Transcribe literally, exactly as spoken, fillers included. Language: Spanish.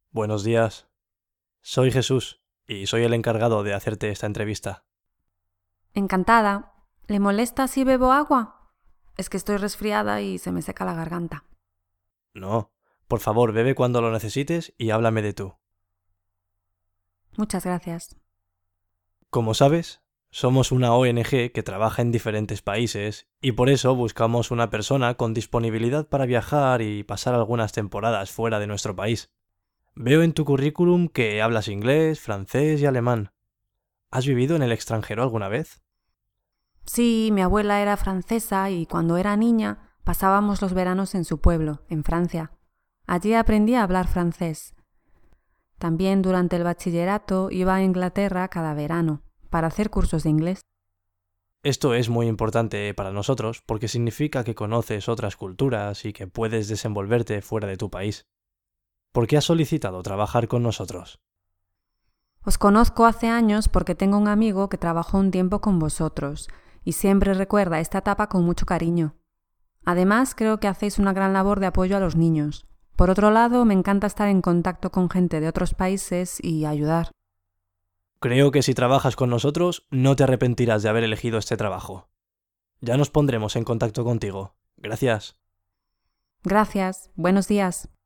Buenos días. Soy Jesús y soy el encargado de hacerte esta entrevista. Encantada. ¿Le molesta si bebo agua? Es que estoy resfriada y se me seca la garganta. No, por favor, bebe cuando lo necesites y háblame de tú. Muchas gracias. Como sabes, somos una O N G que trabaja en diferentes países y por eso buscamos una persona con disponibilidad para viajar y pasar algunas temporadas fuera de nuestro país. Veo en tu currículum que hablas inglés, francés y alemán. ¿Has vivido en el extranjero alguna vez? Sí, mi abuela era francesa y cuando era niña pasábamos los veranos en su pueblo, en Francia. Allí aprendí a hablar francés. También durante el bachillerato iba a Inglaterra cada verano para hacer cursos de inglés. Esto es muy importante para nosotros porque significa que conoces otras culturas y que puedes desenvolverte fuera de tu país. ¿Por qué has solicitado trabajar con nosotros? Os conozco hace años porque tengo un amigo que trabajó un tiempo con vosotros y siempre recuerda esta etapa con mucho cariño. Además, creo que hacéis una gran labor de apoyo a los niños. Por otro lado, me encanta estar en contacto con gente de otros países y ayudar. Creo que si trabajas con nosotros no te arrepentirás de haber elegido este trabajo. Ya nos pondremos en contacto contigo. Gracias. Gracias. Buenos días.